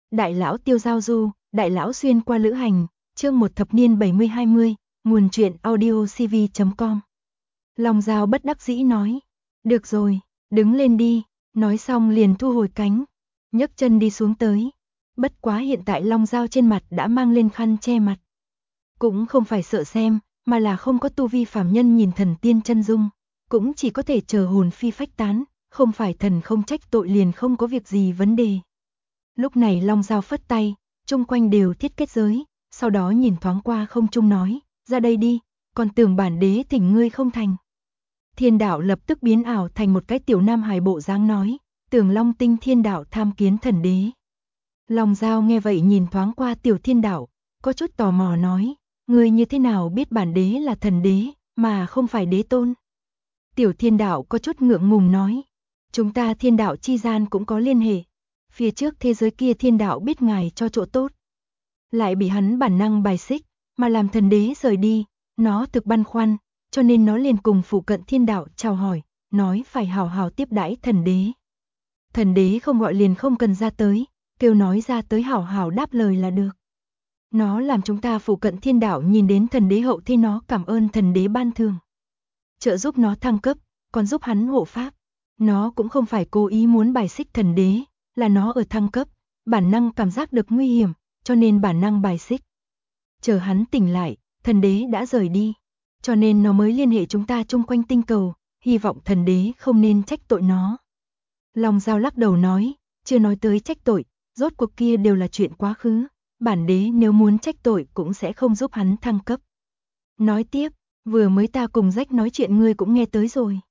Đại lão tiêu giao du, đại lão xuyên qua lữ hành, chương 1 thập niên 70-20, nguồn truyện audiocv.com. Long Giao bất đắc dĩ nói, được rồi, đứng lên đi, nói xong liền thu hồi cánh, nhấc chân đi xuống tới. Bất quá hiện tại Long Giao trên mặt đã mang lên khăn che mặt. Cũng không phải sợ xem, mà là không có tu vi phàm nhân nhìn thần tiên chân dung, cũng chỉ có thể chờ hồn phi phách tán, không phải thần không trách tội liền không có việc gì vấn đề. Lúc này Long Giao phất tay, chung quanh đều thiết kết giới, sau đó nhìn thoáng qua không trung nói, ra đây đi, còn tưởng bản đế thỉnh ngươi không thành. Thiên đạo lập tức biến ảo thành một cái tiểu nam hài bộ dáng nói, tưởng Long Tinh thiên đạo tham kiến thần đế. Long Giao nghe vậy nhìn thoáng qua tiểu thiên đạo, có chút tò mò nói, ngươi như thế nào biết bản đế là thần đế, mà không phải đế tôn. Tiểu thiên đạo có chút ngượng ngùng nói, chúng ta thiên đạo chi gian cũng có liên hệ. Phía trước thế giới kia thiên đạo biết ngài cho chỗ tốt, lại bị hắn bản năng bài xích, mà làm thần đế rời đi, nó thực băn khoăn, cho nên nó liền cùng phụ cận thiên đạo chào hỏi, nói phải hào hào tiếp đãi thần đế. Thần đế không gọi liền không cần ra tới, kêu nói ra tới hào hào đáp lời là được. Nó làm chúng ta phụ cận thiên đạo nhìn đến thần đế hậu thế nó cảm ơn thần đế ban thường, trợ giúp nó thăng cấp, còn giúp hắn hộ pháp. Nó cũng không phải cố ý muốn bài xích thần đế, là nó ở thăng cấp, bản năng cảm giác được nguy hiểm, cho nên bản năng bài xích. Chờ hắn tỉnh lại, thần đế đã rời đi, cho nên nó mới liên hệ chúng ta chung quanh tinh cầu, hy vọng thần đế không nên trách tội nó. Long Giao lắc đầu nói, chưa nói tới trách tội, rốt cuộc kia đều là chuyện quá khứ, bản đế nếu muốn trách tội cũng sẽ không giúp hắn thăng cấp. Nói tiếp, vừa mới ta cùng Rách nói chuyện ngươi cũng nghe tới rồi.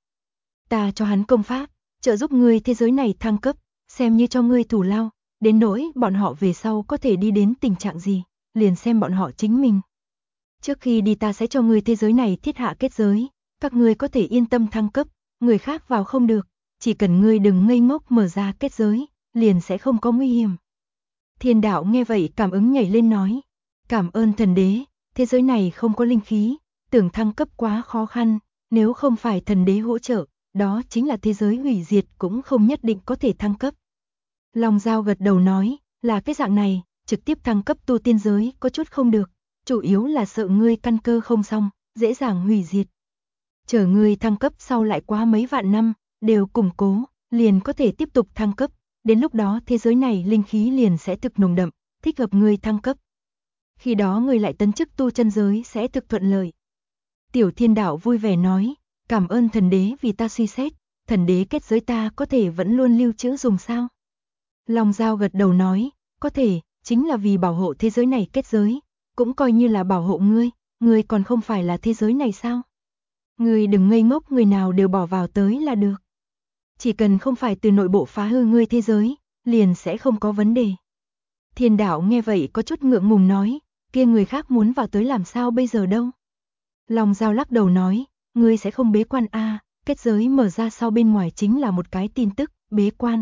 Ta cho hắn công pháp, trợ giúp ngươi thế giới này thăng cấp, xem như cho ngươi thủ lao, đến nỗi bọn họ về sau có thể đi đến tình trạng gì, liền xem bọn họ chính mình. Trước khi đi ta sẽ cho ngươi thế giới này thiết hạ kết giới, các ngươi có thể yên tâm thăng cấp, người khác vào không được, chỉ cần ngươi đừng ngây ngốc mở ra kết giới, liền sẽ không có nguy hiểm. Thiên đạo nghe vậy cảm ứng nhảy lên nói, cảm ơn thần đế, thế giới này không có linh khí, tưởng thăng cấp quá khó khăn, nếu không phải thần đế hỗ trợ, đó chính là thế giới hủy diệt cũng không nhất định có thể thăng cấp. Long Giao gật đầu nói, là cái dạng này, trực tiếp thăng cấp tu tiên giới có chút không được, chủ yếu là sợ ngươi căn cơ không xong, dễ dàng hủy diệt. Chờ ngươi thăng cấp sau lại quá mấy vạn năm, đều củng cố, liền có thể tiếp tục thăng cấp, đến lúc đó thế giới này linh khí liền sẽ thực nồng đậm, thích hợp ngươi thăng cấp. Khi đó ngươi lại tấn chức tu chân giới sẽ thực thuận lợi. Tiểu thiên đạo vui vẻ nói, cảm ơn thần đế vì ta suy xét, thần đế kết giới ta có thể vẫn luôn lưu trữ dùng sao? Long Giao gật đầu nói, có thể, chính là vì bảo hộ thế giới này kết giới, cũng coi như là bảo hộ ngươi còn không phải là thế giới này sao? Ngươi đừng ngây ngốc người nào đều bỏ vào tới là được. Chỉ cần không phải từ nội bộ phá hư ngươi thế giới, liền sẽ không có vấn đề. Thiên đạo nghe vậy có chút ngượng ngùng nói, kia người khác muốn vào tới làm sao bây giờ đâu? Long Giao lắc đầu nói, ngươi sẽ không bế quan kết giới mở ra sau bên ngoài chính là một cái tin tức, bế quan.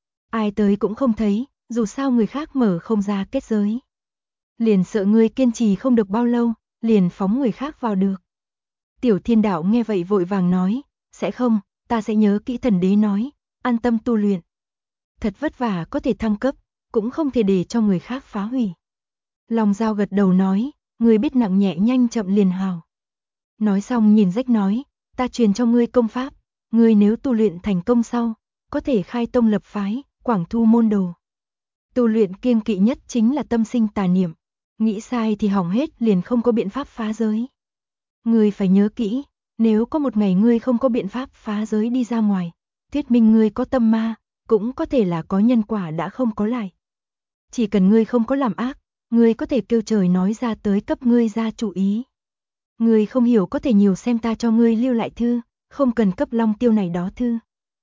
Ai tới cũng không thấy, dù sao người khác mở không ra kết giới. Liền sợ ngươi kiên trì không được bao lâu, liền phóng người khác vào được. Tiểu thiên đạo nghe vậy vội vàng nói, sẽ không, ta sẽ nhớ kỹ thần đế nói, an tâm tu luyện. Thật vất vả có thể thăng cấp, cũng không thể để cho người khác phá hủy. Long Giao gật đầu nói, ngươi biết nặng nhẹ nhanh chậm liền hào. Nói xong nhìn Rách nói, ta truyền cho ngươi công pháp, ngươi nếu tu luyện thành công sau, có thể khai tông lập phái, quảng thu môn đồ. Tu luyện kiêng kỵ nhất chính là tâm sinh tà niệm, nghĩ sai thì hỏng hết liền không có biện pháp phá giới. Ngươi phải nhớ kỹ, nếu có một ngày ngươi không có biện pháp phá giới đi ra ngoài, thuyết minh ngươi có tâm ma, cũng có thể là có nhân quả đã không có lại. Chỉ cần ngươi không có làm ác, ngươi có thể kêu trời nói ra tới cấp ngươi ra chủ ý. Ngươi không hiểu có thể nhiều xem ta cho ngươi lưu lại thư, không cần cấp Long Tiêu này đó thư.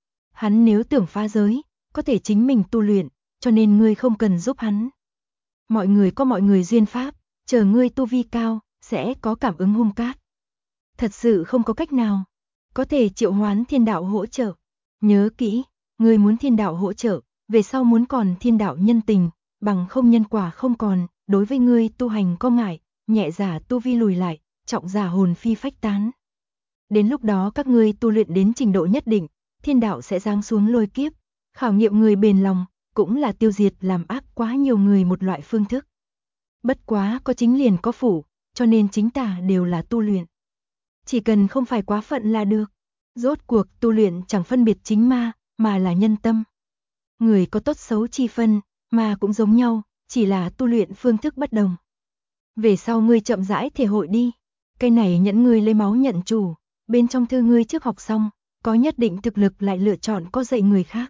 Hắn nếu tưởng phá giới, có thể chính mình tu luyện, cho nên ngươi không cần giúp hắn. Mọi người có mọi người duyên pháp, chờ ngươi tu vi cao, sẽ có cảm ứng hung cát. Thật sự không có cách nào, có thể triệu hoán thiên đạo hỗ trợ. Nhớ kỹ, ngươi muốn thiên đạo hỗ trợ, về sau muốn còn thiên đạo nhân tình, bằng không nhân quả không còn, đối với ngươi tu hành có ngại, nhẹ giả tu vi lùi lại, trọng giả hồn phi phách tán. Đến lúc đó các ngươi tu luyện đến trình độ nhất định, thiên đạo sẽ giáng xuống lôi kiếp, khảo nghiệm người bền lòng, cũng là tiêu diệt làm ác quá nhiều người một loại phương thức. Bất quá có chính liền có phủ, cho nên chính tà đều là tu luyện. Chỉ cần không phải quá phận là được. Rốt cuộc tu luyện chẳng phân biệt chính ma, mà là nhân tâm. Người có tốt xấu chi phân, mà cũng giống nhau, chỉ là tu luyện phương thức bất đồng. Về sau ngươi chậm rãi thể hội đi. Cái này nhẫn ngươi lấy máu nhận chủ, bên trong thư ngươi trước học xong, có nhất định thực lực lại lựa chọn có dạy người khác.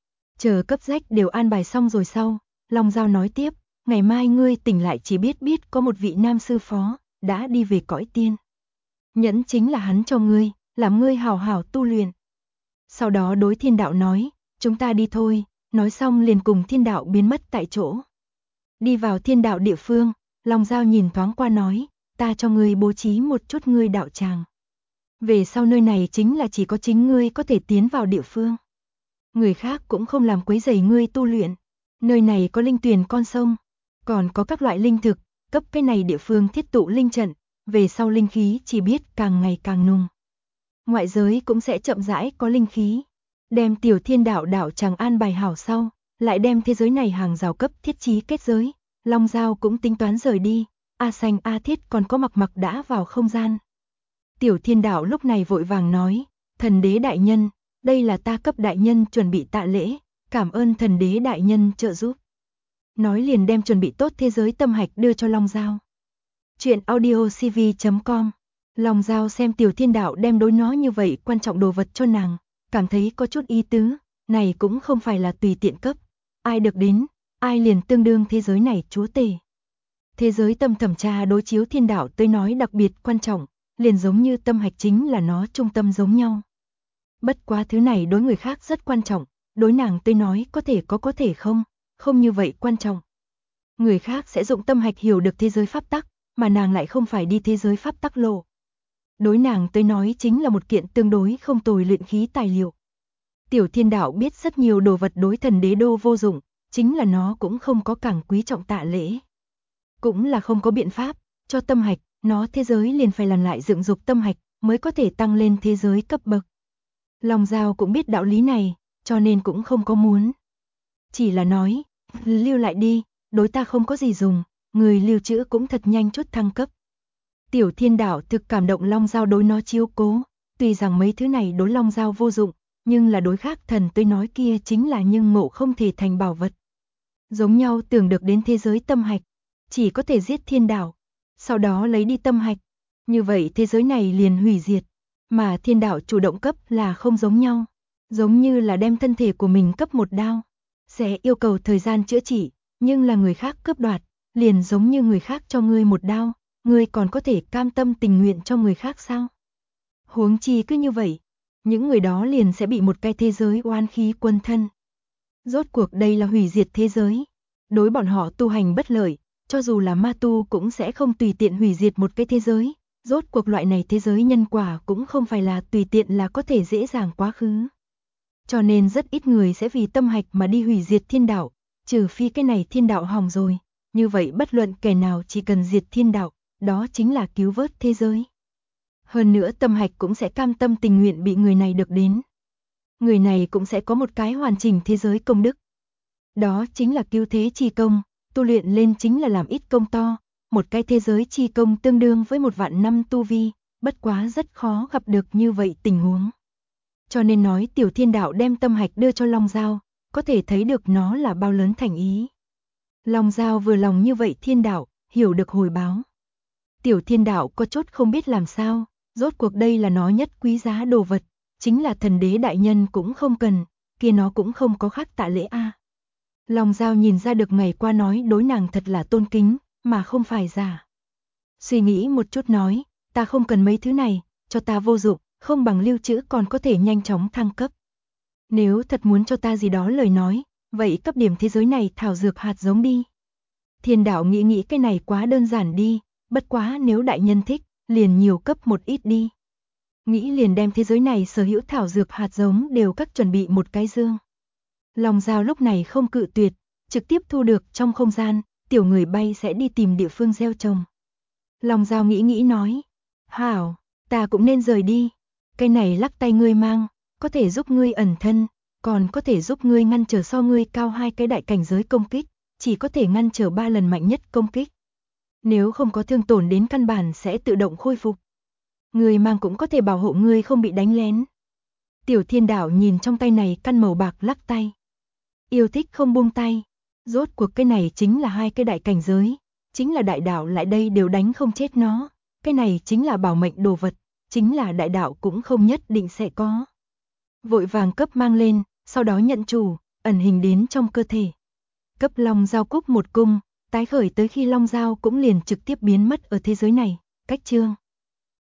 Chờ cấp rách đều an bài xong rồi sau, Long Giao nói tiếp, ngày mai ngươi tỉnh lại chỉ biết có một vị nam sư phó, đã đi về cõi tiên. Nhẫn chính là hắn cho ngươi, làm ngươi hào hào tu luyện. Sau đó đối thiên đạo nói, chúng ta đi thôi, nói xong liền cùng thiên đạo biến mất tại chỗ. Đi vào thiên đạo địa phương, Long Giao nhìn thoáng qua nói, ta cho ngươi bố trí một chút ngươi đạo tràng. Về sau nơi này chính là chỉ có chính ngươi có thể tiến vào địa phương. Người khác cũng không làm quấy rầy ngươi tu luyện. Nơi này có linh tuyền con sông, còn có các loại linh thực, cấp cái này địa phương thiết tụ linh trận, về sau linh khí chỉ biết càng ngày càng nùng. Ngoại giới cũng sẽ chậm rãi có linh khí. Đem tiểu thiên đạo đạo tràng an bài hảo sau, lại đem thế giới này hàng rào cấp thiết trí kết giới. Long Giao cũng tính toán rời đi, A Xanh A Thiết còn có Mặc đã vào không gian. Tiểu thiên đạo lúc này vội vàng nói, thần đế đại nhân, đây là ta cấp đại nhân chuẩn bị tạ lễ, cảm ơn thần đế đại nhân trợ giúp. Nói liền đem chuẩn bị tốt thế giới tâm hạch đưa cho Long Giao. Chuyện audiocv.com. Long Giao xem tiểu thiên đạo đem đối nó như vậy quan trọng đồ vật cho nàng, cảm thấy có chút ý tứ, này cũng không phải là tùy tiện cấp, ai được đến, ai liền tương đương thế giới này chúa tể. Thế giới tâm thẩm tra đối chiếu thiên đạo tới nói đặc biệt quan trọng, liền giống như tâm hạch chính là nó trung tâm giống nhau. Bất quá thứ này đối người khác rất quan trọng, đối nàng tới nói có thể không, không như vậy quan trọng. Người khác sẽ dụng tâm hạch hiểu được thế giới pháp tắc, mà nàng lại không phải đi thế giới pháp tắc lộ. Đối nàng tới nói chính là một kiện tương đối không tồi luyện khí tài liệu. Tiểu thiên đạo biết rất nhiều đồ vật đối thần đế đô vô dụng, chính là nó cũng không có càng quý trọng tạ lễ. Cũng là không có biện pháp, cho tâm hạch, nó thế giới liền phải làm lại dựng dục tâm hạch, mới có thể tăng lên thế giới cấp bậc. Long Giao cũng biết đạo lý này, cho nên cũng không có muốn. Chỉ là nói, lưu lại đi, đối ta không có gì dùng, người lưu trữ cũng thật nhanh chút thăng cấp. Tiểu thiên đạo thực cảm động Long Giao đối nó chiếu cố, tuy rằng mấy thứ này đối Long Giao vô dụng, nhưng là đối khác thần tôi nói kia chính là nhưng ngộ không thể thành bảo vật. Giống nhau tưởng được đến thế giới tâm hạch, chỉ có thể giết thiên đạo, sau đó lấy đi tâm hạch, như vậy thế giới này liền hủy diệt, mà thiên đạo chủ động cấp là không giống nhau, giống như là đem thân thể của mình cấp một đao, sẽ yêu cầu thời gian chữa trị, nhưng là người khác cướp đoạt, liền giống như người khác cho ngươi một đao, ngươi còn có thể cam tâm tình nguyện cho người khác sao? Huống chi cứ như vậy, những người đó liền sẽ bị một cái thế giới oan khí quân thân. Rốt cuộc đây là hủy diệt thế giới, đối bọn họ tu hành bất lợi, cho dù là ma tu cũng sẽ không tùy tiện hủy diệt một cái thế giới, rốt cuộc loại này thế giới nhân quả cũng không phải là tùy tiện là có thể dễ dàng quá khứ. Cho nên rất ít người sẽ vì tâm hạch mà đi hủy diệt thiên đạo, trừ phi cái này thiên đạo hỏng rồi, như vậy bất luận kẻ nào chỉ cần diệt thiên đạo, đó chính là cứu vớt thế giới. Hơn nữa tâm hạch cũng sẽ cam tâm tình nguyện bị người này được đến. Người này cũng sẽ có một cái hoàn chỉnh thế giới công đức. Đó chính là cứu thế chi công, tu luyện lên chính là làm ít công to, một cái thế giới chi công tương đương với 1.000 năm tu vi, bất quá rất khó gặp được như vậy tình huống. Cho nên nói tiểu thiên đạo đem tâm hạch đưa cho Long Giao, có thể thấy được nó là bao lớn thành ý. Long Giao vừa lòng như vậy thiên đạo, hiểu được hồi báo. Tiểu thiên đạo có chút không biết làm sao, rốt cuộc đây là nó nhất quý giá đồ vật, chính là thần đế đại nhân cũng không cần, kia nó cũng không có khác tạ lễ a. Long Giao nhìn ra được ngày qua nói đối nàng thật là tôn kính, mà không phải giả. Suy nghĩ một chút nói, ta không cần mấy thứ này, cho ta vô dụng, không bằng lưu trữ còn có thể nhanh chóng thăng cấp. Nếu thật muốn cho ta gì đó lời nói, vậy cấp điểm thế giới này thảo dược hạt giống đi. Thiên đạo nghĩ cái này quá đơn giản đi, bất quá nếu đại nhân thích, liền nhiều cấp một ít đi. Nghĩ liền đem thế giới này sở hữu thảo dược hạt giống đều các chuẩn bị một cái dương. Long Giao lúc này không cự tuyệt, trực tiếp thu được trong không gian, tiểu người bay sẽ đi tìm địa phương gieo trồng. Long Giao nghĩ nói, hảo, ta cũng nên rời đi, cái này lắc tay ngươi mang, có thể giúp ngươi ẩn thân, còn có thể giúp ngươi ngăn trở so ngươi cao 2 cái đại cảnh giới công kích, chỉ có thể ngăn trở 3 lần mạnh nhất công kích. Nếu không có thương tổn đến căn bản sẽ tự động khôi phục. Người mang cũng có thể bảo hộ ngươi không bị đánh lén. Tiểu Thiên Đạo nhìn trong tay này căn màu bạc lắc tay. Yêu thích không buông tay. Rốt cuộc cái này chính là 2 cái đại cảnh giới, chính là đại đạo lại đây đều đánh không chết nó. Cái này chính là bảo mệnh đồ vật, chính là đại đạo cũng không nhất định sẽ có. Vội vàng cấp mang lên, sau đó nhận chủ, ẩn hình đến trong cơ thể. Cấp Long Dao cúc một cung, tái khởi tới khi Long Dao cũng liền trực tiếp biến mất ở thế giới này. Cách chương